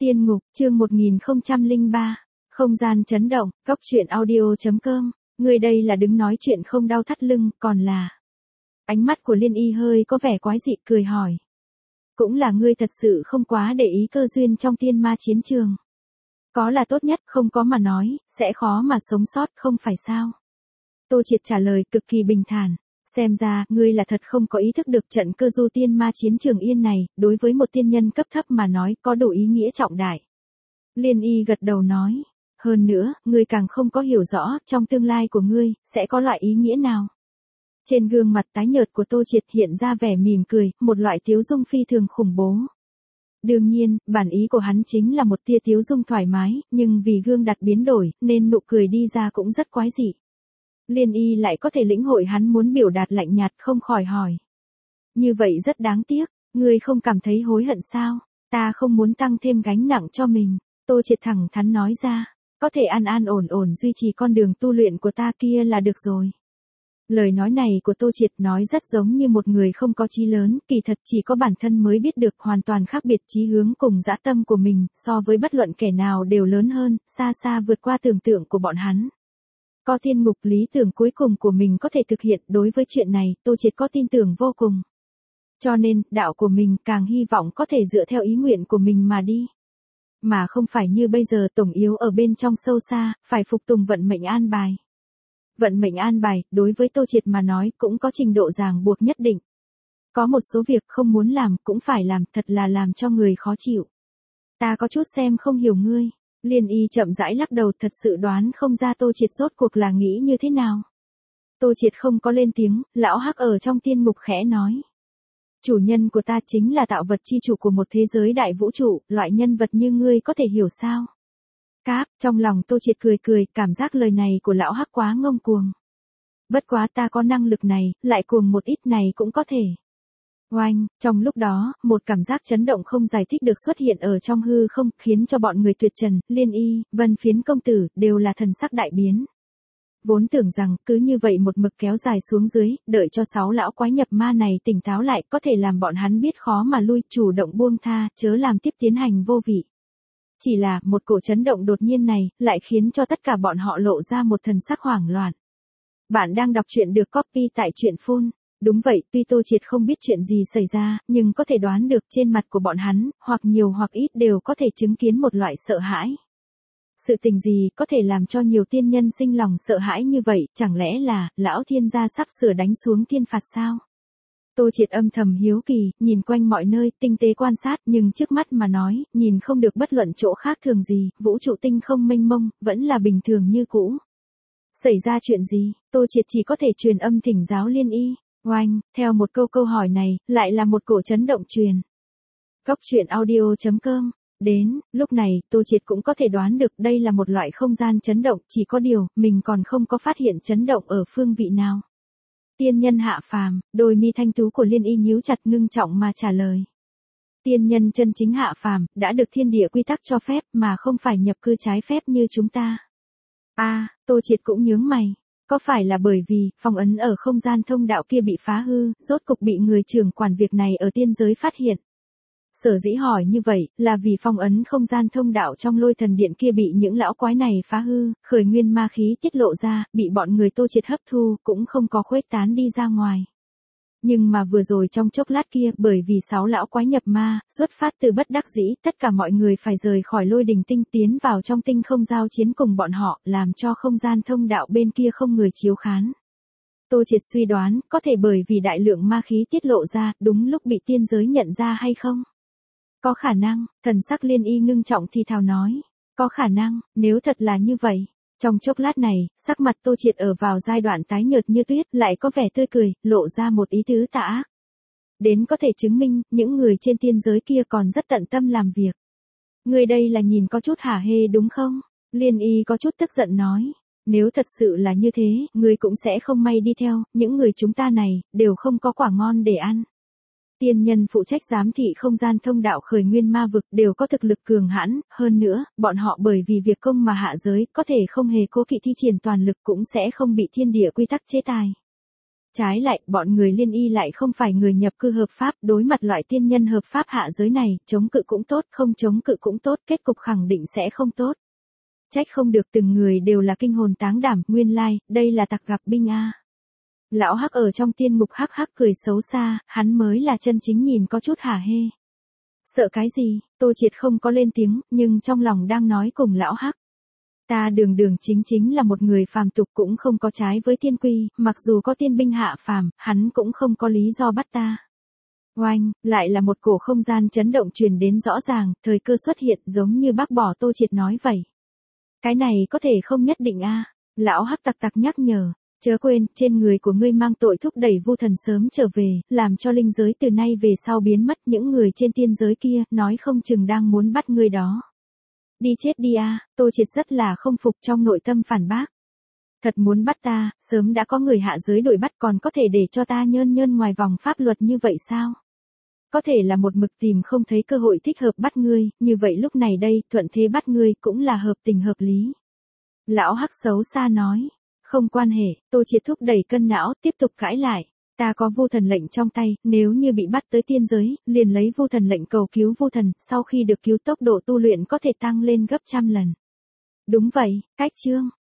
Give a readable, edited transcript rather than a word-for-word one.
Tiên ngục, chương 1003. Không gian chấn động, Cóc truyện audio.com. Người đây là đứng nói chuyện không đau thắt lưng, còn là... Ánh mắt của Liên Y hơi có vẻ quái dị, cười hỏi. Cũng là ngươi thật sự không quá để ý cơ duyên trong tiên ma chiến trường. Có là tốt nhất, không có mà nói, sẽ khó mà sống sót, không phải sao? Tô Triệt trả lời cực kỳ bình thản. Xem ra, ngươi là thật không có ý thức được trận cơ du tiên ma chiến trường yên này, đối với một tiên nhân cấp thấp mà nói, có đủ ý nghĩa trọng đại. Liên Y gật đầu nói. Hơn nữa, ngươi càng không có hiểu rõ, trong tương lai của ngươi, sẽ có loại ý nghĩa nào. Trên gương mặt tái nhợt của Tô Triệt hiện ra vẻ mỉm cười, một loại tiếu dung phi thường khủng bố. Đương nhiên, bản ý của hắn chính là một tia tiếu dung thoải mái, nhưng vì gương đặt biến đổi, nên nụ cười đi ra cũng rất quái dị. Liên Y lại có thể lĩnh hội hắn muốn biểu đạt lạnh nhạt, không khỏi hỏi. Như vậy rất đáng tiếc, ngươi không cảm thấy hối hận sao? Ta không muốn tăng thêm gánh nặng cho mình. Tô Triệt thẳng thắn nói ra, có thể an an ổn ổn duy trì con đường tu luyện của ta kia là được rồi. Lời nói này của Tô Triệt nói rất giống như một người không có chí lớn, kỳ thật chỉ có bản thân mới biết được hoàn toàn khác biệt chí hướng cùng dã tâm của mình, so với bất luận kẻ nào đều lớn hơn, xa xa vượt qua tưởng tượng của bọn hắn. Có tiên ngục lý tưởng cuối cùng của mình có thể thực hiện, đối với chuyện này, Tô Triệt có tin tưởng vô cùng. Cho nên, đạo của mình càng hy vọng có thể dựa theo ý nguyện của mình mà đi. Mà không phải như bây giờ tổng yếu ở bên trong sâu xa, phải phục tùng vận mệnh an bài. Vận mệnh an bài, đối với Tô Triệt mà nói cũng có trình độ ràng buộc nhất định. Có một số việc không muốn làm, cũng phải làm, thật là làm cho người khó chịu. Ta có chút xem không hiểu ngươi. Liên Y chậm rãi lắc đầu, thật sự đoán không ra Tô Triệt rốt cuộc là nghĩ như thế nào. Tô Triệt không có lên tiếng, lão Hắc ở trong tiên ngục khẽ nói. Chủ nhân của ta chính là tạo vật chi chủ của một thế giới đại vũ trụ, loại nhân vật như ngươi có thể hiểu sao? Cáp, trong lòng Tô Triệt cười cười, cảm giác lời này của lão Hắc quá ngông cuồng. Bất quá ta có năng lực này, lại cuồng một ít này cũng có thể. Oanh, trong lúc đó, một cảm giác chấn động không giải thích được xuất hiện ở trong hư không, khiến cho bọn người Tuyệt Trần, Liên Y, Vân Phiến công tử, đều là thần sắc đại biến. Vốn tưởng rằng, cứ như vậy một mực kéo dài xuống dưới, đợi cho 6 lão quái nhập ma này tỉnh táo lại, có thể làm bọn hắn biết khó mà lui, chủ động buông tha, chớ làm tiếp tiến hành vô vị. Chỉ là, một cổ chấn động đột nhiên này, lại khiến cho tất cả bọn họ lộ ra một thần sắc hoảng loạn. Bạn đang đọc truyện được copy tại truyện Phun. Đúng vậy, tuy Tô Triệt không biết chuyện gì xảy ra, nhưng có thể đoán được trên mặt của bọn hắn, hoặc nhiều hoặc ít đều có thể chứng kiến một loại sợ hãi. Sự tình gì có thể làm cho nhiều tiên nhân sinh lòng sợ hãi như vậy, chẳng lẽ là, lão thiên gia sắp sửa đánh xuống thiên phạt sao? Tô Triệt âm thầm hiếu kỳ, nhìn quanh mọi nơi, tinh tế quan sát, nhưng trước mắt mà nói, nhìn không được bất luận chỗ khác thường gì, vũ trụ tinh không mênh mông, vẫn là bình thường như cũ. Xảy ra chuyện gì, Tô Triệt chỉ có thể truyền âm thỉnh giáo Liên Y. Oanh, theo một câu hỏi này, lại là một cổ chấn động truyền. Cóc truyện audio.com. Đến, lúc này, Tô Triệt cũng có thể đoán được đây là một loại không gian chấn động, chỉ có điều, mình còn không có phát hiện chấn động ở phương vị nào. Tiên nhân hạ phàm, đôi mi thanh tú của Liên Y nhíu chặt ngưng trọng mà trả lời. Tiên nhân chân chính hạ phàm, đã được thiên địa quy tắc cho phép, mà không phải nhập cư trái phép như chúng ta. Tô Triệt cũng nhướng mày. Có phải là bởi vì, phong ấn ở không gian thông đạo kia bị phá hư, rốt cục bị người trưởng quản việc này ở tiên giới phát hiện? Sở dĩ hỏi như vậy, là vì phong ấn không gian thông đạo trong Lôi Thần Điện kia bị những lão quái này phá hư, khởi nguyên ma khí tiết lộ ra, bị bọn người Tô Triệt hấp thu, cũng không có khuếch tán đi ra ngoài. Nhưng mà vừa rồi trong chốc lát kia, bởi vì 6 lão quái nhập ma, xuất phát từ bất đắc dĩ, tất cả mọi người phải rời khỏi Lôi Đình Tinh tiến vào trong tinh không giao chiến cùng bọn họ, làm cho không gian thông đạo bên kia không người chiếu khán. Tô Triệt suy đoán, có thể bởi vì đại lượng ma khí tiết lộ ra, đúng lúc bị tiên giới nhận ra hay không? Có khả năng, thần sắc Liên Y ngưng trọng thì thào nói. Có khả năng, nếu thật là như vậy. Trong chốc lát này, sắc mặt Tô Triệt ở vào giai đoạn tái nhợt như tuyết, lại có vẻ tươi cười, lộ ra một ý tứ tà ác. Đến có thể chứng minh, những người trên tiên giới kia còn rất tận tâm làm việc. Người đây là nhìn có chút hả hê đúng không? Liên Y có chút tức giận nói. Nếu thật sự là như thế, người cũng sẽ không may đi theo, những người chúng ta này, đều không có quả ngon để ăn. Tiên nhân phụ trách giám thị không gian thông đạo khởi nguyên ma vực đều có thực lực cường hãn, hơn nữa, bọn họ bởi vì việc công mà hạ giới, có thể không hề cố kỵ thi triển toàn lực cũng sẽ không bị thiên địa quy tắc chế tài. Trái lại, bọn người Liên Y lại không phải người nhập cư hợp pháp, đối mặt loại tiên nhân hợp pháp hạ giới này, chống cự cũng tốt, không chống cự cũng tốt, kết cục khẳng định sẽ không tốt. Trách không được từng người đều là kinh hồn táng đảm, nguyên lai, đây là tặc gặp binh a. Lão Hắc ở trong tiên mục hắc hắc cười xấu xa, hắn mới là chân chính nhìn có chút hả hê. Sợ cái gì, Tô Triệt không có lên tiếng, nhưng trong lòng đang nói cùng Lão Hắc. Ta đường đường chính chính là một người phàm tục cũng không có trái với tiên quy, mặc dù có tiên binh hạ phàm, hắn cũng không có lý do bắt ta. Oanh, lại là một cổ không gian chấn động truyền đến rõ ràng, thời cơ xuất hiện giống như bác bỏ Tô Triệt nói vậy. Cái này có thể không nhất định a. Lão Hắc tặc tặc nhắc nhở, chớ quên, trên người của ngươi mang tội thúc đẩy Vu Thần sớm trở về, làm cho linh giới từ nay về sau biến mất, những người trên tiên giới kia, nói không chừng đang muốn bắt ngươi đó. Đi chết đi a. Tô Triệt rất là không phục, trong nội tâm phản bác. Thật muốn bắt ta, sớm đã có người hạ giới đuổi bắt, còn có thể để cho ta nhơn nhơn ngoài vòng pháp luật như vậy sao? Có thể là một mực tìm không thấy cơ hội thích hợp bắt ngươi, như vậy lúc này đây, thuận thế bắt ngươi cũng là hợp tình hợp lý. Lão Hắc xấu xa nói, không quan hệ, Tô Triệt thúc đẩy cân não, tiếp tục cãi lại. Ta có Vu Thần lệnh trong tay, nếu như bị bắt tới tiên giới, liền lấy Vu Thần lệnh cầu cứu Vu Thần, sau khi được cứu tốc độ tu luyện có thể tăng lên gấp trăm lần. Đúng vậy, cách chương.